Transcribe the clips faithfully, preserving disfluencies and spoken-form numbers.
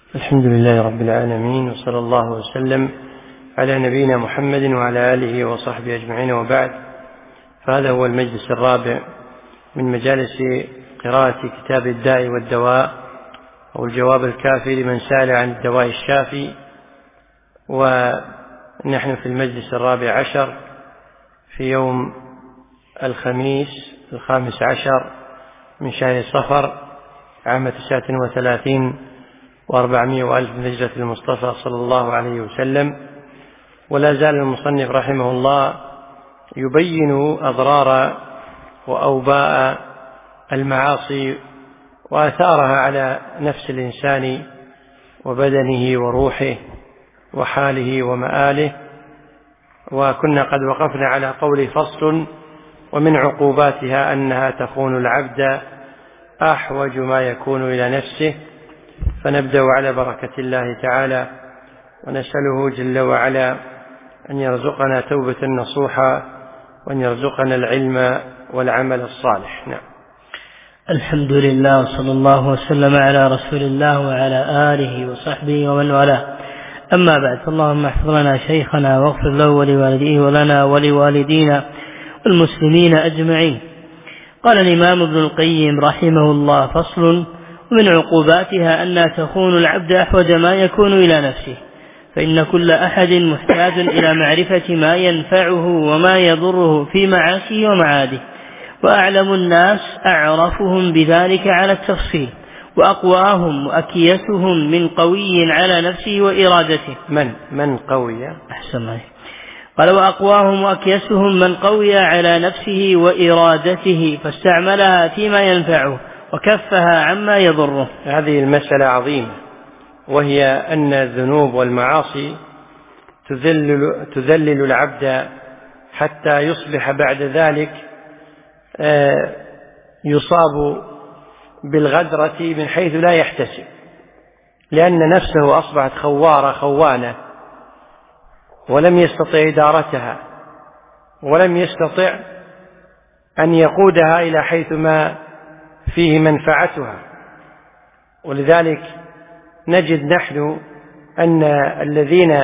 الحمد لله رب العالمين، وصلى الله وسلم على نبينا محمد وعلى آله وصحبه أجمعين، وبعد. فهذا هو المجلس الرابع من مجالس قراءة كتاب الداء والدواء، أو الجواب الكافي لمن سأل عن الدواء الشافي. ونحن في المجلس الرابع عشر في يوم الخميس الخامس عشر من شهر صفر عام تسعة وثلاثين وأربعمائة وألف من هجرة المصطفى صلى الله عليه وسلم. ولا زال المصنف رحمه الله يبين أضرار وأوباء المعاصي وآثارها على نفس الإنسان وبدنه وروحه وحاله ومآله. وكنا قد وقفنا على قول فصل: ومن عقوباتها أنها تخون العبد أحوج ما يكون إلى نفسه. فنبدأ على بركة الله تعالى، ونسأله جل وعلا أن يرزقنا توبة نصوحا، وأن يرزقنا العلم والعمل الصالح. نعم. الحمد لله، وصلى الله وسلم على رسول الله وعلى آله وصحبه ومن والاه. أما بعد، فاللهم احفظ لنا شيخنا واغفر له ولوالديه ولنا ولوالدينا والمسلمين أجمعين. قال الإمام ابن القيم رحمه الله: فصل: ومن عقوباتها أنها تخون العبد أحوج ما يكون إلى نفسه، فإن كل أحد محتاج إلى معرفة ما ينفعه وما يضره في معاشه ومعاده، وأعلم الناس أعرفهم بذلك على التفصيل، وأقواهم وأكيسهم من قوي على نفسه وإرادته. من من قوي أحسن معي. قال: وأقواهم وأكيسهم من قوي على نفسه وإرادته فاستعملها فيما ينفعه وكفها عما يضره. هذه المسألة عظيمة، وهي أن الذنوب والمعاصي تذلل, تذلل العبد حتى يصبح بعد ذلك يصاب بالغدرة من حيث لا يحتسب، لأن نفسه أصبحت خوارة خوانة، ولم يستطع إدارتها، ولم يستطع أن يقودها إلى حيث ما فيه منفعتها. ولذلك نجد نحن أن الذين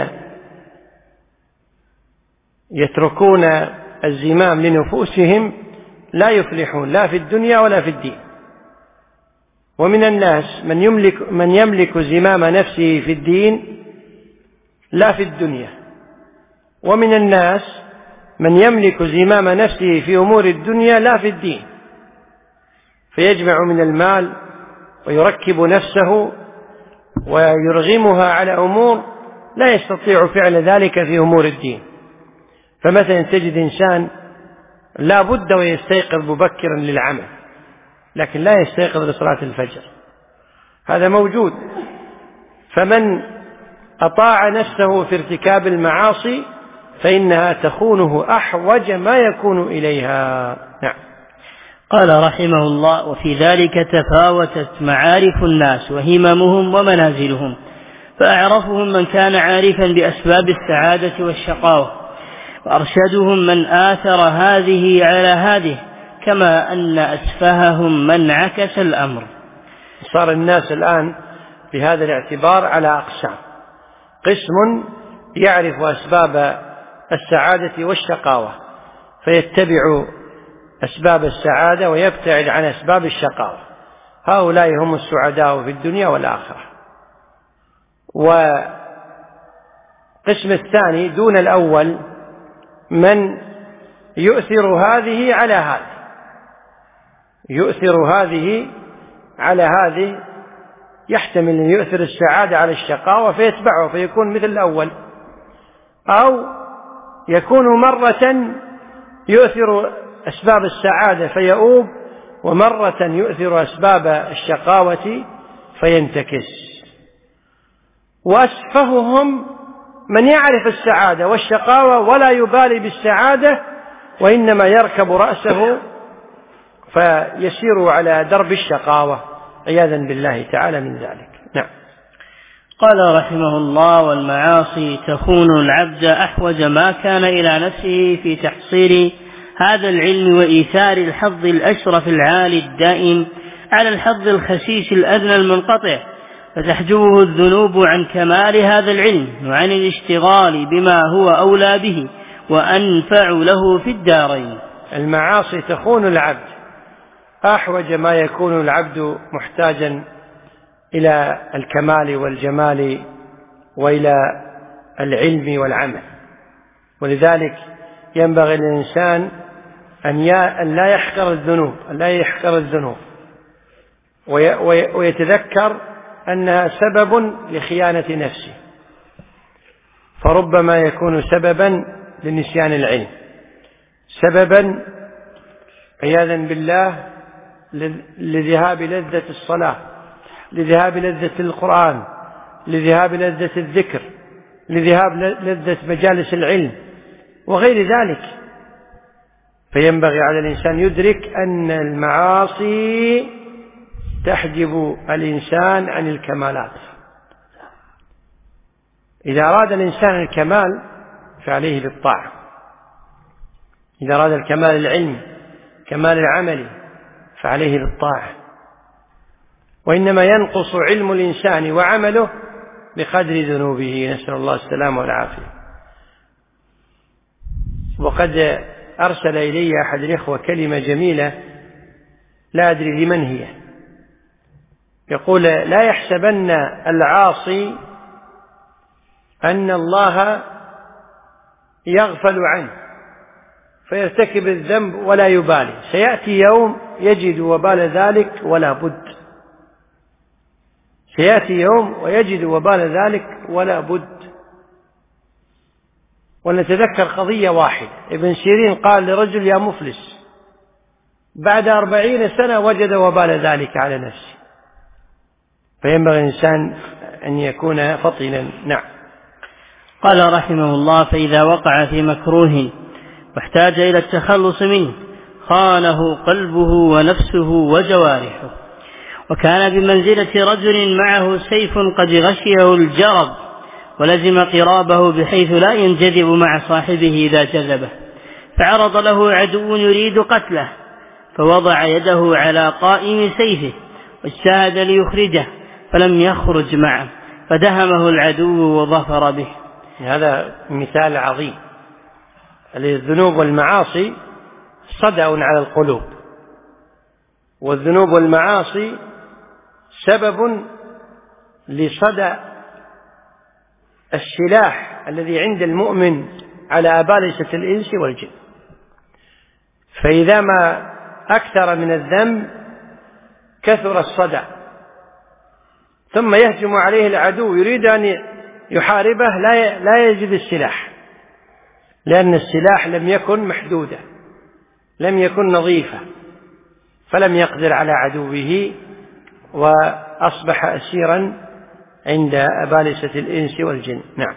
يتركون الزمام لنفوسهم لا يفلحون لا في الدنيا ولا في الدين. ومن الناس من يملك, من يملك زمام نفسه في الدين لا في الدنيا، ومن الناس من يملك زمام نفسه في أمور الدنيا لا في الدين، فيجمع من المال ويركب نفسه ويرغمها على أمور لا يستطيع فعل ذلك في أمور الدين. فمثلا تجد إنسان لا بد ويستيقظ مبكرا للعمل، لكن لا يستيقظ لصلاة الفجر، هذا موجود. فمن أطاع نفسه في ارتكاب المعاصي فإنها تخونه أحوج ما يكون إليها. نعم. قال رحمه الله: وفي ذلك تفاوتت معارف الناس وهممهم ومنازلهم، فأعرفهم من كان عارفا بأسباب السعادة والشقاوة، وأرشدهم من آثر هذه على هذه، كما أن أسفههم من عكس الأمر. صار الناس الآن بهذا الاعتبار على أقسام: قسم يعرف أسباب السعادة والشقاوة فيتبع أسباب السعادة ويبتعد عن أسباب الشقاوة، هؤلاء هم السعداء في الدنيا والآخرة. وقسم الثاني دون الأول من يؤثر هذه على هذه، يؤثر هذه على هذه، يحتمل أن يؤثر السعادة على الشقاوة فيتبعه فيكون مثل الأول، أو يكون مرة يؤثر أسباب السعادة فيؤوب، ومرة يؤثر أسباب الشقاوة فينتكس. وأسفههم من يعرف السعادة والشقاوة ولا يبالي بالسعادة، وإنما يركب رأسه فيسير على درب الشقاوة عياذا بالله تعالى من ذلك. نعم. قال رحمه الله: والمعاصي تخون العبد أحوج ما كان إلى نفسه في تحصيل هذا العلم وإيثار الحظ الأشرف العالي الدائم على الحظ الخسيس الأدنى المنقطع، فتحجبه الذنوب عن كمال هذا العلم وعن الاشتغال بما هو أولى به وأنفع له في الدارين. المعاصي تخون العبد، أحوج ما يكون العبد محتاجا إلى الكمال والجمال وإلى العلم والعمل، ولذلك ينبغي للإنسان أن لا يحقر الذنوب أن لا يحقر الذنوب ويتذكر أنها سبب لخيانة نفسه، فربما يكون سببا لنسيان العلم، سببا عياذا بالله لذهاب لذة الصلاة، لذهاب لذة القرآن، لذهاب لذة الذكر، لذهاب لذة مجالس العلم وغير ذلك. فينبغي على الإنسان يدرك أن المعاصي تحجب الإنسان عن الكمالات. إذا أراد الإنسان الكمال فعليه بالطاعة، إذا أراد الكمال العلمي كمال العمل فعليه بالطاعة، وإنما ينقص علم الإنسان وعمله بقدر ذنوبه، نسأل الله السلامة والعافية. وقد أرسل إلي أحد الإخوة كلمة جميلة لا أدري لمن هي، يقول: لا يحسبن العاصي أن الله يغفل عنه فيرتكب الذنب ولا يبالي، سيأتي يوم يجد وبال ذلك ولا بد، سيأتي يوم ويجد وبال ذلك ولا بد. ونتذكر قضية واحدة، ابن سيرين قال لرجل: يا مفلس، بعد أربعين سنة وجد وبال ذلك على نفسه. فينبغي الإنسان أن يكون فطنا. نعم. قال رحمه الله: فإذا وقع في مكروه واحتاج إلى التخلص منه خانه قلبه ونفسه وجوارحه، وكان بمنزلة رجل معه سيف قد غشيه الجرب ولزم قرابه بحيث لا ينجذب مع صاحبه إذا جذبه، فعرض له عدو يريد قتله فوضع يده على قائم سيفه واجتهد ليخرجه فلم يخرج معه فدهمه العدو وظفر به. هذا مثال عظيم. الذنوب والمعاصي صدأ على القلوب، والذنوب والمعاصي سبب لصدأ السلاح الذي عند المؤمن على أبالسة الإنس والجن. فإذا ما أكثر من الذنب كثر الصدأ، ثم يهجم عليه العدو يريد أن يحاربه لا يجد السلاح، لأن السلاح لم يكن محدودا، لم يكن نظيفا، فلم يقدر على عدوه وأصبح أسيرا عند أبالسة الإنس والجن. نعم.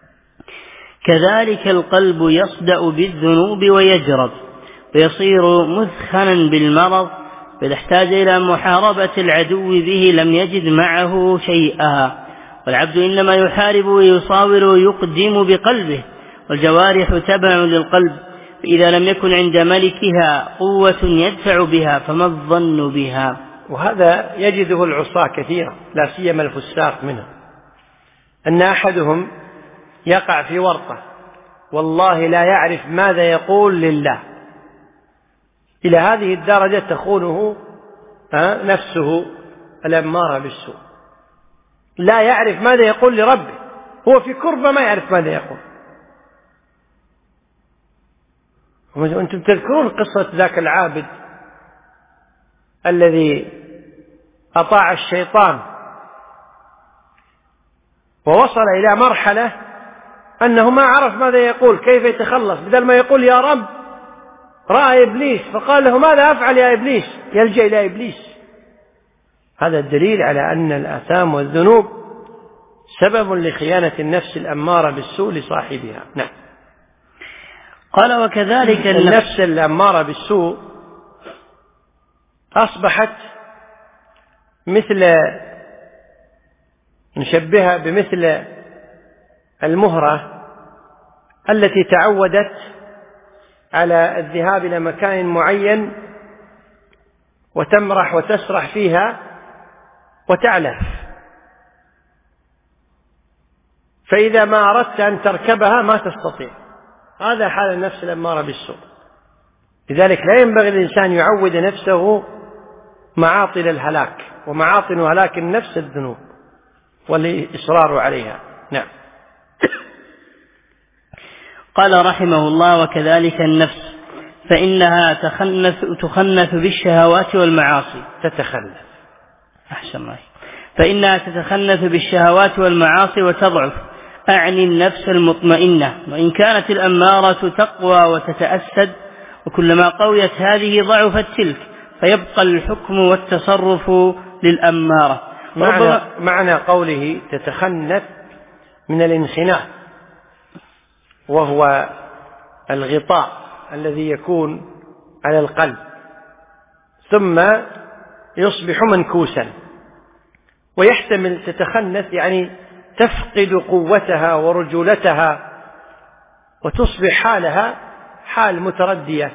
كذلك القلب يصدأ بالذنوب ويجرب ويصير مثخنا بالمرض، فإذا احتاج إلى محاربة العدو به لم يجد معه شيئا. والعبد إنما يحارب ويصاور ويقدم بقلبه، والجوارح تبع للقلب، فإذا لم يكن عند ملكها قوة يدفع بها فما الظن بها. وهذا يجده العصاة كثيرا، لا سيما الفساق منهم، أن أحدهم يقع في ورطة والله لا يعرف ماذا يقول لله، إلى هذه الدرجة تخونه نفسه الأمارة بالسوء، لا يعرف ماذا يقول لربه، هو في كربة ما يعرف ماذا يقول. وأنتم تذكرون قصة ذاك العابد الذي أطاع الشيطان ووصل إلى مرحلة أنه ما عرف ماذا يقول، كيف يتخلص، بدل ما يقول يا رب رأى إبليس فقال له ماذا أفعل يا إبليس، يلجأ إلى إبليس. هذا الدليل على أن الآثام والذنوب سبب لخيانة النفس الأمارة بالسوء لصاحبها. نعم. قال: وكذلك النفس الأمارة بالسوء أصبحت مثل، نشبهها بمثل المهرة التي تعودت على الذهاب إلى مكان معين وتمرح وتسرح فيها وتعلف، فإذا ما أردت أن تركبها ما تستطيع. هذا حال النفس الأمارة بالسوء. لذلك لا ينبغي الإنسان يعود نفسه معاطل الهلاك، ومعاطن هلاك النفس الذنوب والإصرار عليها. نعم. قال رحمه الله: وكذلك النفس فإنها تخنث, تخنث بالشهوات والمعاصي. تتخنث. أحسن الله. فإنها تتخنث بالشهوات والمعاصي وتضعف، أعني النفس المطمئنة، وإن كانت الأمارة تقوى وتتأسد، وكلما قويت هذه ضعفت تلك، فيبقى الحكم والتصرف للأمارة. معنى, معنى قوله تتخنث من الانخناث، وهو الغطاء الذي يكون على القلب ثم يصبح منكوسا. ويحتمل تتخنث يعني تفقد قوتها ورجولتها، وتصبح حالها حال متردية،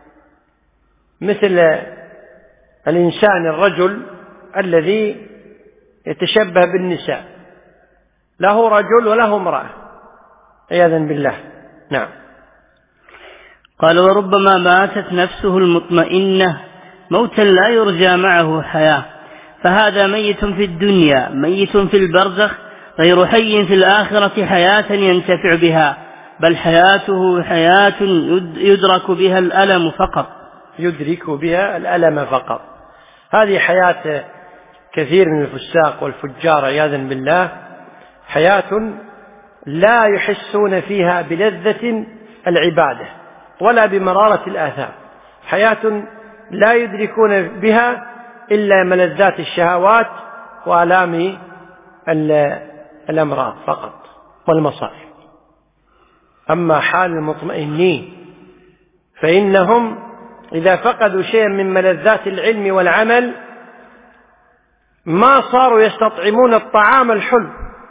مثل الإنسان الرجل الذي يتشبه بالنساء، له رجل وله امرأة عياذا بالله. نعم. قال: وربما ماتت نفسه المطمئنة موتا لا يرجى معه حياة، فهذا ميت في الدنيا ميت في البرزخ، غير حي في الآخرة حياة ينتفع بها، بل حياته حياة يدرك بها الألم فقط. يدرك بها الألم فقط. هذه حياة كثير من الفساق والفجار عياذا بالله، حياة لا يحسون فيها بلذة العبادة ولا بمرارة الآثام، حياة لا يدركون بها إلا ملذات الشهوات وآلام الأمراض فقط والمصائب. أما حال المطمئنين فإنهم إذا فقدوا شيئا من ملذات العلم والعمل ما صاروا يستطعمون الطعام الحلو،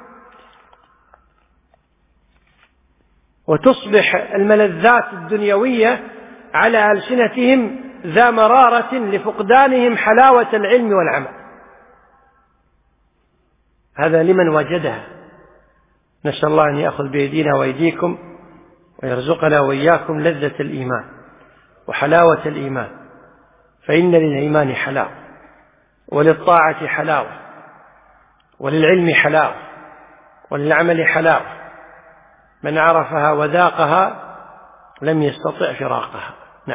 وتصبح الملذات الدنيوية على ألسنتهم ذا مرارة لفقدانهم حلاوة العلم والعمل. هذا لمن وجدها. نسأل الله أن يأخذ بأيدينا وأيديكم ويرزقنا وإياكم لذة الإيمان وحلاوة الإيمان، فإن للإيمان حلاوة، وللطاعة حلاوة، وللعلم حلاوة، وللعمل حلاوة. من عرفها وذاقها لم يستطع فراقها. نعم.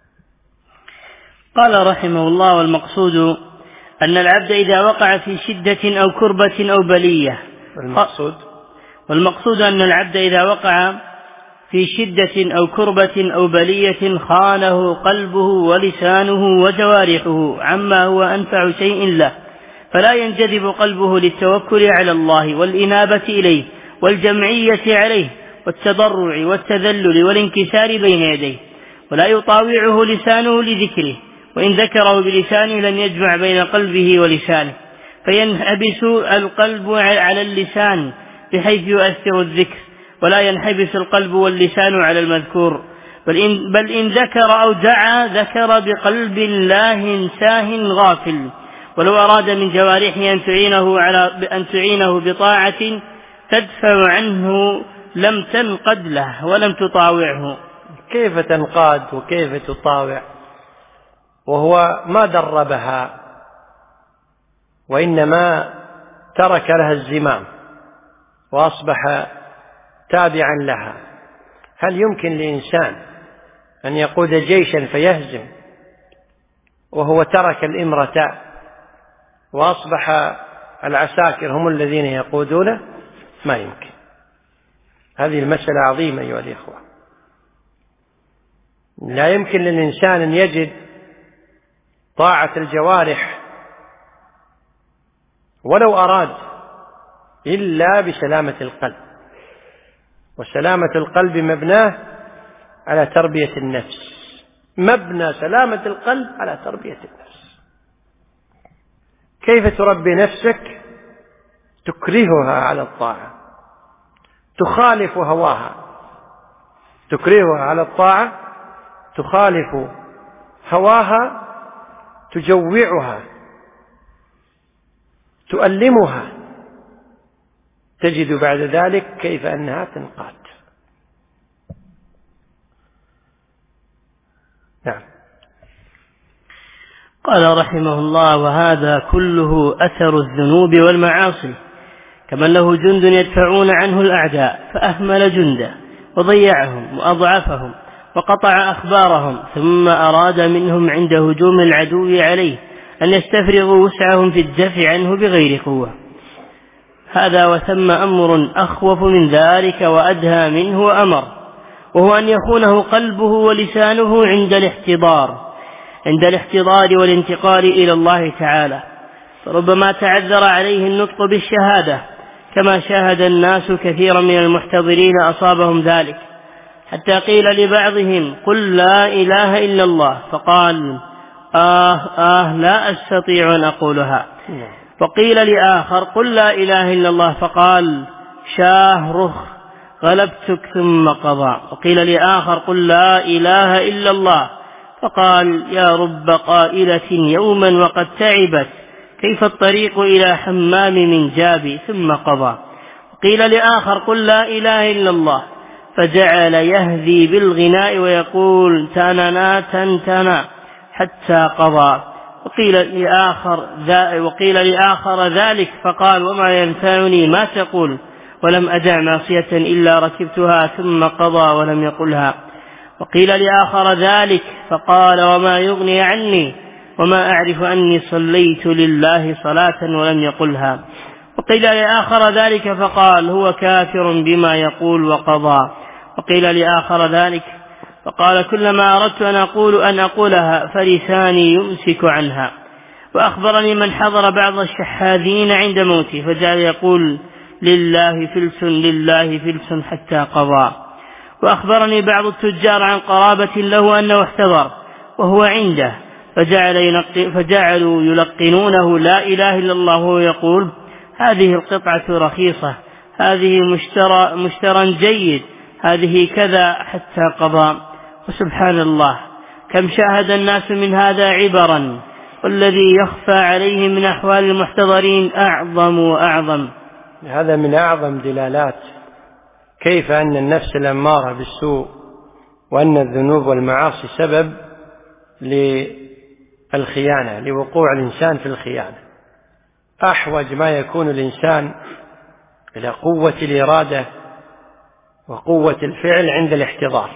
قال رحمه الله: والمقصود أن العبد إذا وقع في شدة أو كربة أو بلية والمقصود والمقصود أن العبد إذا وقع في شدة أو كربة أو بلية خانه قلبه ولسانه وجوارحه عما هو أنفع شيء له، فلا ينجذب قلبه للتوكل على الله والإنابة إليه والجمعية عليه والتضرع والتذلل والانكسار بين يديه، ولا يطاوعه لسانه لذكره، وإن ذكره بلسانه لم يجمع بين قلبه ولسانه، فينحبس القلب على اللسان بحيث يؤثر الذكر، ولا ينحبس القلب واللسان على المذكور، بل إن, بل إن ذكر أو دعا ذكر بقلب لاه ساه غافل. ولو أراد من جوارحه أن تعينه, على أن تعينه بطاعة تدفع عنه لم تنقد له ولم تطاوعه. كيف تنقاد وكيف تطاوع وهو ما دربها، وإنما ترك لها الزمام وأصبح تابعا لها؟ هل يمكن لإنسان أن يقود جيشا فيهزم وهو ترك الإمرة وأصبح العساكر هم الذين يقودونه؟ ما يمكن. هذه المسألة عظيمة أيها الإخوة. لا يمكن للإنسان أن يجد طاعة الجوارح ولو أراد إلا بسلامة القلب، وسلامة القلب مبناه على تربية النفس، مبنى سلامة القلب على تربية النفس. كيف تربي نفسك؟ تكرهها على الطاعة، تخالف هواها، تكرهها على الطاعة، تخالف هواها، تجوعها، تؤلمها، تجد بعد ذلك كيف أنها تنقاد. نعم. قال رحمه الله: وهذا كله أثر الذنوب والمعاصي، كمن له جند يدفعون عنه الأعداء فأهمل جنده وضيعهم وأضعفهم وقطع أخبارهم، ثم أراد منهم عند هجوم العدو عليه أن يستفرغوا وسعهم في الدفع عنه بغير قوة. هذا وثم أمر أخوف من ذلك وأدهى منه وأمر، وهو أن يخونه قلبه ولسانه عند الاحتضار عند الاحتضار والانتقال إلى الله تعالى، فربما تعذر عليه النطق بالشهادة، كما شاهد الناس كثيرا من المحتضرين أصابهم ذلك، حتى قيل لبعضهم: قل لا إله إلا الله، فقال: آه آه لا أستطيع أن أقولها. وقيل لآخر: قل لا إله إلا الله، فقال: شاه رخ غلبتك ثم قضى. وقيل لآخر: قل لا إله إلا الله، فقال: يا رب قائلة يوما وقد تعبت، كيف الطريق إلى حمام من جابي، ثم قضى. وقيل لآخر: قل لا إله إلا الله، فجعل يهذي بالغناء ويقول: تننا تنتنا حتى قضى. وقيل لآخر, وقيل لآخر ذلك، فقال: وما ينفعني ما تقول، ولم أدع معصية إلا ركبتها، ثم قضى ولم يقلها. وقيل لآخر ذلك، فقال: وما يغني عني، وما أعرف أني صليت لله صلاة ولم يقلها. وقيل لآخر ذلك، فقال: هو كافر بما يقول وقضى. وقيل لآخر ذلك، فقال: كلما أردت أن أقول أن أقولها فلساني يمسك عنها. وأخبرني من حضر بعض الشحاذين عند موته فجعل يقول: لله فلس لله فلس حتى قضى. وأخبرني بعض التجار عن قرابة له أنه احتضر وهو عنده فجعل ينق... فجعلوا يلقنونه لا إله إلا الله، وهو يقول: هذه القطعة رخيصة، هذه مشترى مشترى جيد، هذه كذا، حتى قضى. وسبحان الله، كم شاهد الناس من هذا عبرا، والذي يخفى عليه من أحوال المحتضرين أعظم وأعظم. هذا من أعظم دلالات كيف أن النفس الأمارة بالسوء وأن الذنوب والمعاصي سبب للخيانة، لوقوع الإنسان في الخيانة. أحوج ما يكون الإنسان إلى قوة الإرادة وقوة الفعل عند الاحتضار،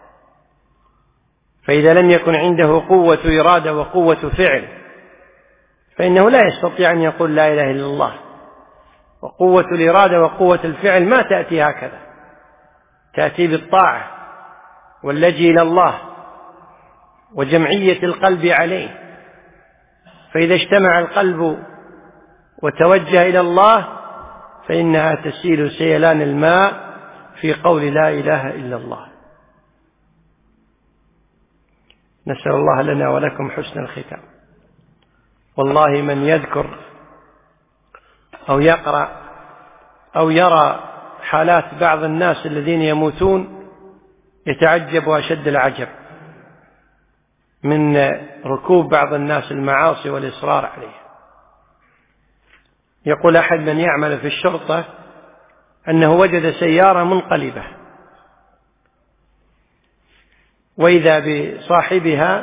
فإذا لم يكن عنده قوة إرادة وقوة فعل فإنه لا يستطيع أن يقول لا إله إلا الله. وقوة الإرادة وقوة الفعل ما تأتي هكذا، تأتي بالطاعة واللجئ إلى الله وجمعية القلب عليه. فإذا اجتمع القلب وتوجه إلى الله فإنها تسيل سيلان الماء في قول لا إله إلا الله. نسأل الله لنا ولكم حسن الختام. والله من يذكر أو يقرأ أو يرى حالات بعض الناس الذين يموتون يتعجب أشد العجب من ركوب بعض الناس المعاصي والإصرار عليها. يقول أحد من يعمل في الشرطة أنه وجد سيارة منقلبة، وإذا بصاحبها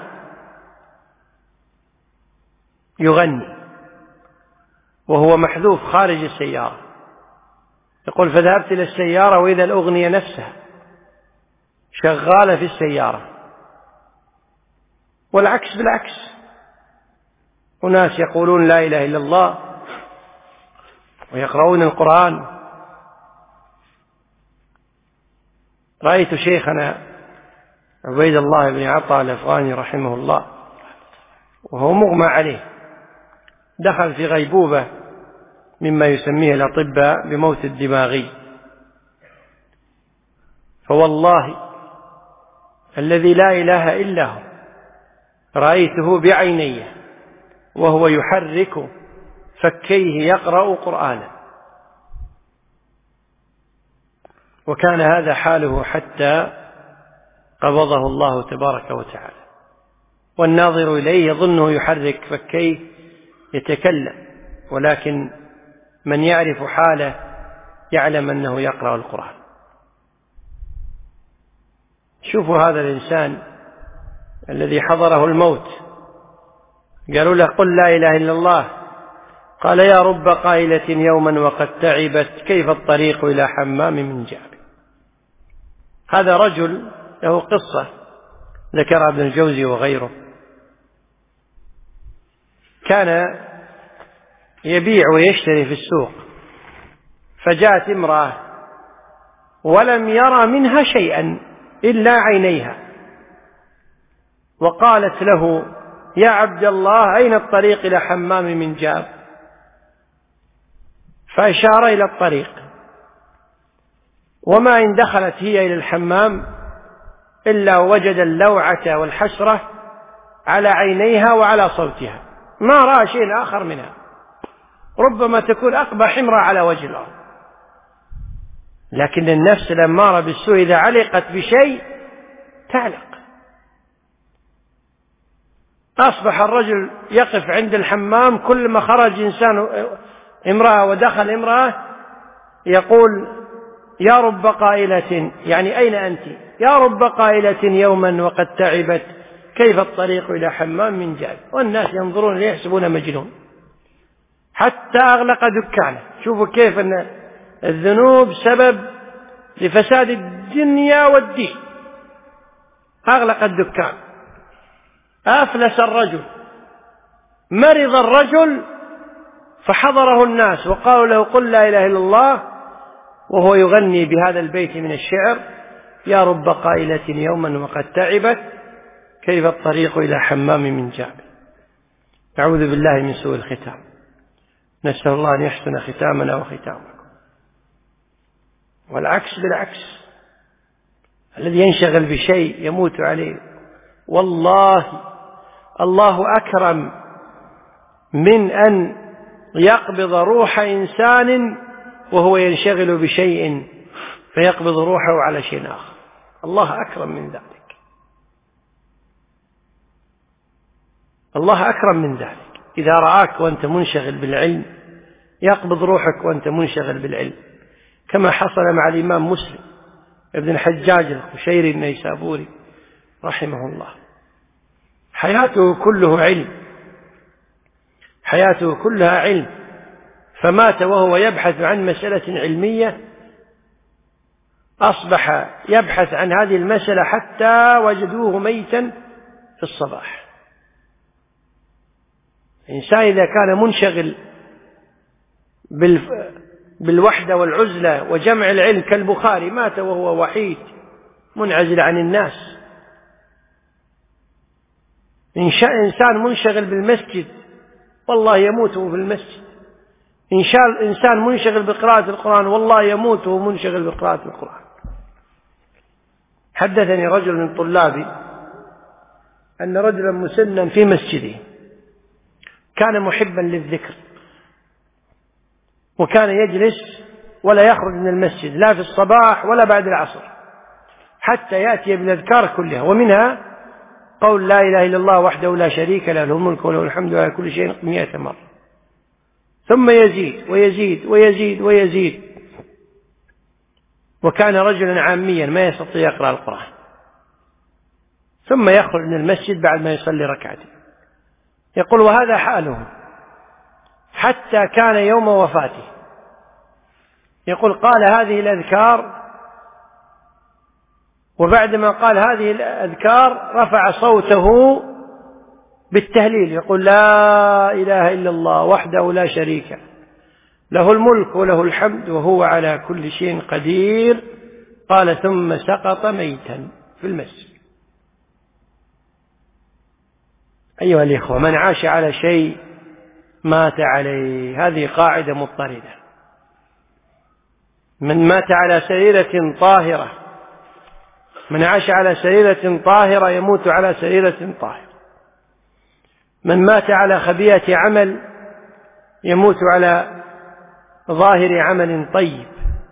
يغني وهو محذوف خارج السيارة. يقول: فذهبت إلى السيارة وإذا الأغنية نفسها شغالة في السيارة، والعكس بالعكس، أناس يقولون لا إله إلا الله ويقرؤون القرآن. رأيت شيخنا عبيد الله بن عطاء الأفغاني رحمه الله وهو مغمى عليه، دخل في غيبوبة مما يسميه الأطباء بموت الدماغي. فوالله الذي لا إله إلا هو رأيته بعيني وهو يحرك فكيه يقرأ قرآنا، وكان هذا حاله حتى قبضه الله تبارك وتعالى. والناظر إليه يظنه يحرك فكيه يتكلم، ولكن من يعرف حاله يعلم أنه يقرأ القرآن. شوفوا هذا الإنسان الذي حضره الموت، قالوا له قل لا إله إلا الله، قال يا رب قائلة يوما وقد تعبت كيف الطريق إلى حمام من جاب. هذا رجل له قصة ذكرها ابن الجوزي وغيره، كان يبيع ويشتري في السوق، فجاءت امرأة ولم يرى منها شيئا إلا عينيها، وقالت له يا عبد الله أين الطريق إلى حمام من جاب؟ فأشار إلى الطريق، وما إن دخلت هي إلى الحمام إلا وجد اللوعة والحسرة على عينيها وعلى صوتها، ما رأى شيء آخر منها، ربما تكون أقبح امرأة على وجه الأرض. لكن النفس الأمارة بالسوء إذا علقت بشيء تعلق. أصبح الرجل يقف عند الحمام، كل ما خرج إنسان امرأة ودخل امرأة يقول يا رب قائلة، يعني أين أنت؟ يا رب قائلة يوما وقد تعبت كيف الطريق إلى حمام من جاب. والناس ينظرون إليه يحسبون مجنون، حتى أغلق دكانه. شوفوا كيف أن الذنوب سبب لفساد الدنيا والدين. أغلق الدكان، أفلس الرجل، مرض الرجل، فحضره الناس وقالوا له قل لا إله إلا الله، وهو يغني بهذا البيت من الشعر يا رب قائلة يوما وقد تعبت كيف الطريق إلى حمام من جاب. أعوذ بالله من سوء الختام، نسأل الله أن يحسن ختامنا وختامكم. والعكس بالعكس، الذي ينشغل بشيء يموت عليه. والله الله أكرم من أن يقبض روح إنسان وهو ينشغل بشيء فيقبض روحه على شيء آخر. الله أكرم من ذلك، الله أكرم من ذلك. إذا رآك وأنت منشغل بالعلم يقبض روحك وأنت منشغل بالعلم، كما حصل مع الإمام مسلم ابن الحجاج القشيري النيسابوري رحمه الله. حياته كله علم، حياته كلها علم، فمات وهو يبحث عن مسألة علمية، أصبح يبحث عن هذه المسألة حتى وجدوه ميتا في الصباح. الإنسان إذا كان منشغل بالوحدة والعزلة وجمع العلم كالبخاري، مات وهو وحيد منعزل عن الناس. إنسان منشغل بالمسجد والله يموت في المسجد. إنسان منشغل بقراءة القرآن والله يموت وهو منشغل بقراءة القرآن. حدثني رجل من طلابي أن رجلا مسنا في مسجده كان محبا للذكر، وكان يجلس ولا يخرج من المسجد لا في الصباح ولا بعد العصر حتى يأتي بالأذكار كلها، ومنها قول لا إله إلا الله وحده لا شريك له له الملك وله الحمد على كل شيء مئة مرة، ثم يزيد ويزيد ويزيد ويزيد. وكان رجلا عاميا ما يستطيع يقرأ القرآن، ثم يخرج من المسجد بعد ما يصلي ركعتين. يقول وهذا حاله حتى كان يوم وفاته. يقول قال هذه الأذكار، وبعدما قال هذه الأذكار رفع صوته بالتهليل، يقول لا إله إلا الله وحده لا شريك له الملك وله الحمد وهو على كل شيء قدير. قال ثم سقط ميتا في المسجد. أيها الإخوة، من عاش على شيء مات عليه، هذه قاعدة مضطردة. من مات على سريرة طاهرة، من عاش على سريرة طاهرة يموت على سريرة طاهرة. من مات على خبيئة عمل يموت على ظاهر عمل طيب.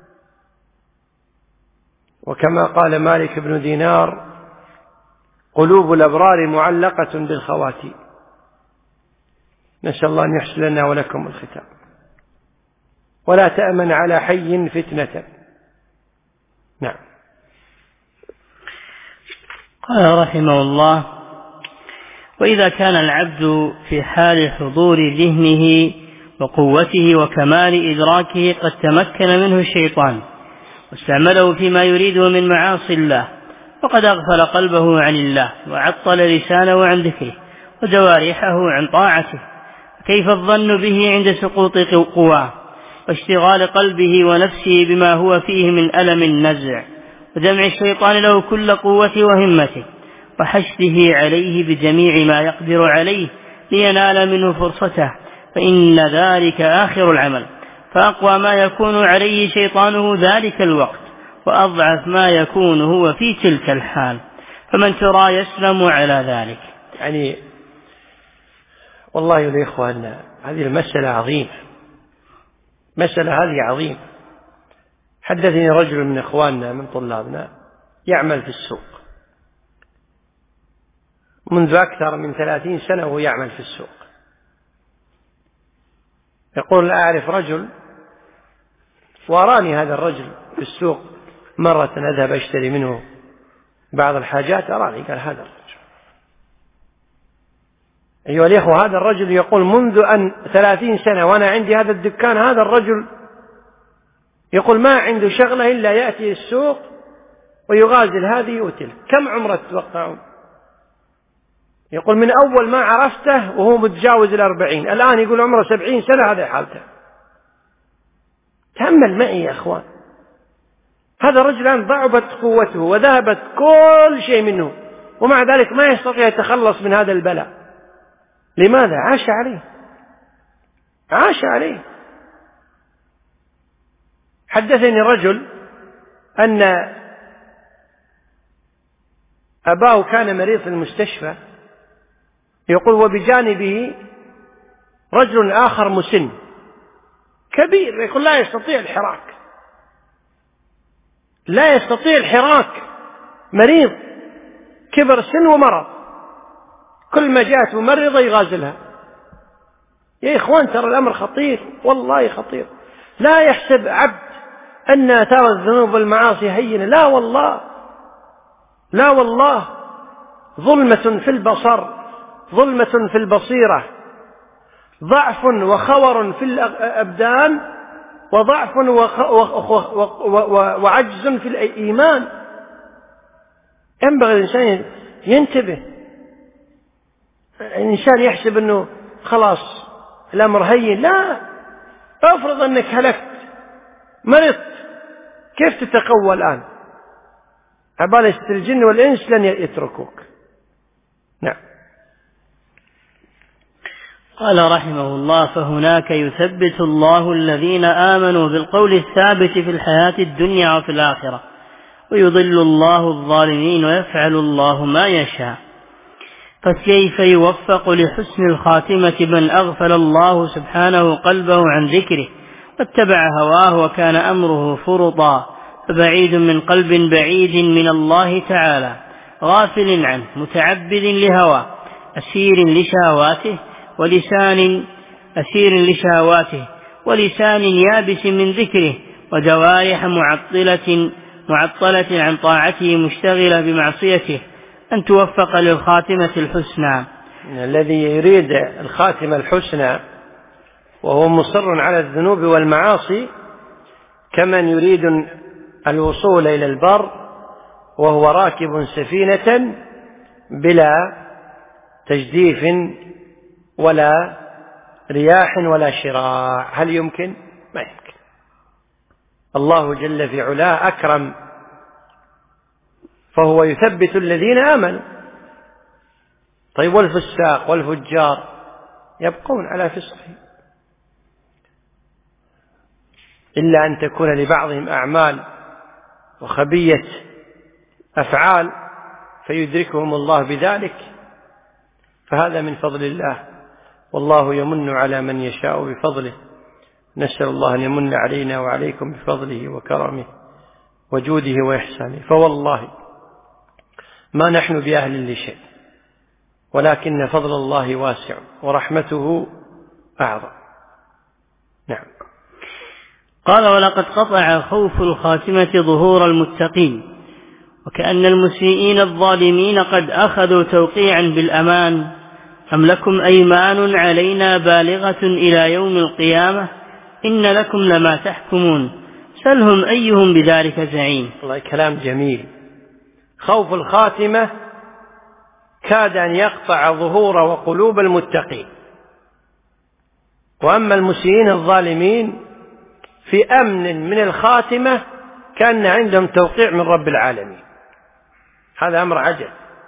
وكما قال مالك بن دينار قلوب الأبرار معلقة بالخواتيم. نسأل الله أن يحسن لنا ولكم الختام. ولا تأمن على حي فتنة. نعم. قال رحمه الله: وإذا كان العبد في حال حضور ذهنه وقوته وكمال إدراكه قد تمكن منه الشيطان واستعمله فيما يريده من معاصي الله، وقد أغفل قلبه عن الله وعطل لسانه عن ذكره وجوارحه عن طاعته، كيف الظن به عند سقوط قواه واشتغال قلبه ونفسه بما هو فيه من ألم النزع وجمع الشيطان له كل قوته وهمته وحشده عليه بجميع ما يقدر عليه لينال منه فرصته، فإن ذلك آخر العمل، فأقوى ما يكون عليه شيطانه ذلك الوقت وأضعف ما يكون هو في تلك الحال، فمن ترى يسلم على ذلك. يعني والله يا إخواننا هذه المسألة عظيمة، مسألة هذه عظيمة. حدثني رجل من إخواننا من طلابنا يعمل في السوق منذ أكثر من ثلاثين سنة وهو يعمل في السوق. يقول: أعرف رجل وأراني هذا الرجل في السوق مرة أذهب أشتري منه بعض الحاجات، أراني قال هذا الرجل. أيها الإخوة هذا الرجل يقول منذ أن ثلاثين سنة وأنا عندي هذا الدكان، هذا الرجل يقول ما عنده شغلة إلا يأتي السوق ويغازل هذه وتلك. كم عمره تتوقعون؟ يقول من أول ما عرفته وهو متجاوز الأربعين، الآن يقول عمره سبعين سنة، هذا حالته. تأمل معي يا أخوان، هذا الرجل الآن ضعفت قوته وذهبت كل شيء منه، ومع ذلك ما يستطيع يتخلص من هذا البلاء. لماذا؟ عاش عليه، عاش عليه. حدثني رجل أن أباه كان مريض في المستشفى، يقول وبجانبه رجل آخر مسن كبير، يقول لا يستطيع الحراك، لا يستطيع الحراك، مريض كبر سن ومرض، كل ما جاءت ممرضة يغازلها. يا إخوان ترى الأمر خطير، والله خطير. لا يحسب عبد أن ترى الذنوب والمعاصي هينة، لا والله، لا والله، ظلمة في البصر، ظلمة في البصيرة، ضعف وخور في الأبدان، وضعف وعجز في الإيمان. ينبغي الإنسان ينتبه. الإنسان يحسب أنه خلاص الأمر هين، لا، افرض أنك هلكت مرضت، كيف تتقوى الآن؟ عبالة الجن والإنس لن يتركوك. نعم. قال رحمه الله: فهناك يثبت الله الذين آمنوا بالقول الثابت في الحياة الدنيا وفي الآخرة، ويضل الله الظالمين ويفعل الله ما يشاء. فكيف يوفق لحسن الخاتمة من أغفل الله سبحانه قلبه عن ذكره واتبع هواه وكان أمره فرطا، فبعيد من قلب بعيد من الله تعالى، غافل عنه، متعبد لهواه، أسير لشهواته ولسان أسير لشهواته ولسان يابس من ذكره، وجوارح معطلة معطلة عن طاعته مشتغلة بمعصيته، أن توفق للخاتمة الحسنى. الذي يريد الخاتمة الحسنى وهو مصر على الذنوب والمعاصي كمن يريد الوصول إلى البر وهو راكب سفينة بلا تجديف ولا رياح ولا شراع. هل يمكن؟ ما يمكن. الله جل في علاه أكرم، فهو يثبت الذين آمنوا. طيب والفساق والفجار يبقون على فسقهم، إلا أن تكون لبعضهم أعمال وخبية أفعال فيدركهم الله بذلك، فهذا من فضل الله، والله يمن على من يشاء بفضله. نسأل الله أن يمن علينا وعليكم بفضله وكرمه وجوده وإحسانه. فوالله ما نحن بأهل لشيء، ولكن فضل الله واسع ورحمته أعظم. نعم. قال: ولقد قطع خوف الخاتمة ظهور المتقين، وكأن المسيئين الظالمين قد أخذوا توقيعا بالأمان. أم لكم أيمان علينا بالغة إلى يوم القيامة، إن لكم لما تحكمون، سلهم أيهم بذلك زعيم. والله كلام جميل. خوف الخاتمة كاد أن يقطع ظهور وقلوب المتقين، وأما المسيئين الظالمين في أمن من الخاتمة كان عندهم توقيع من رب العالمين. هذا أمر عجب.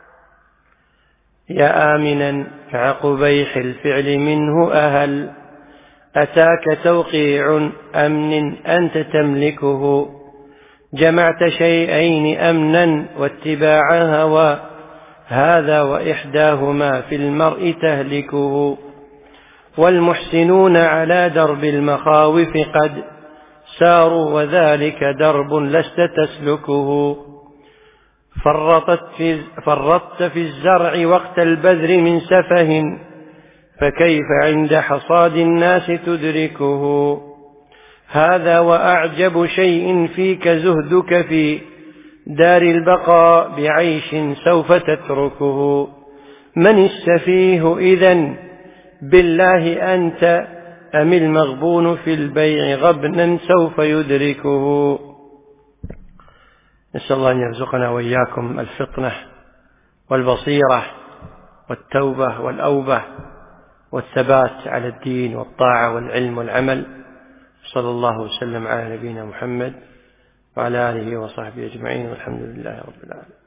يا آمنا كعقبيح الفعل منه أهل، أتاك توقيع أمن أنت تملكه، جمعت شيئين أمنا واتباع هوى، هذا وإحداهما في المرء تهلكه. والمحسنون على درب المخاوف قد ساروا، وذلك درب لست تسلكه. فرطت في, فرطت في الزرع وقت البذر من سفه، فكيف عند حصاد الناس تدركه. هذا وأعجب شيء فيك زهدك في دار البقاء بعيش سوف تتركه. من السفيه إذن بالله أنت، أم المغبون في البيع غبنا سوف يدركه. نسأل الله أن يرزقنا وإياكم الفطنة والبصيرة والتوبة والأوبة والثبات على الدين والطاعة والعلم والعمل. صلى الله وسلم على نبينا محمد وعلى آله وصحبه أجمعين، والحمد لله رب العالمين.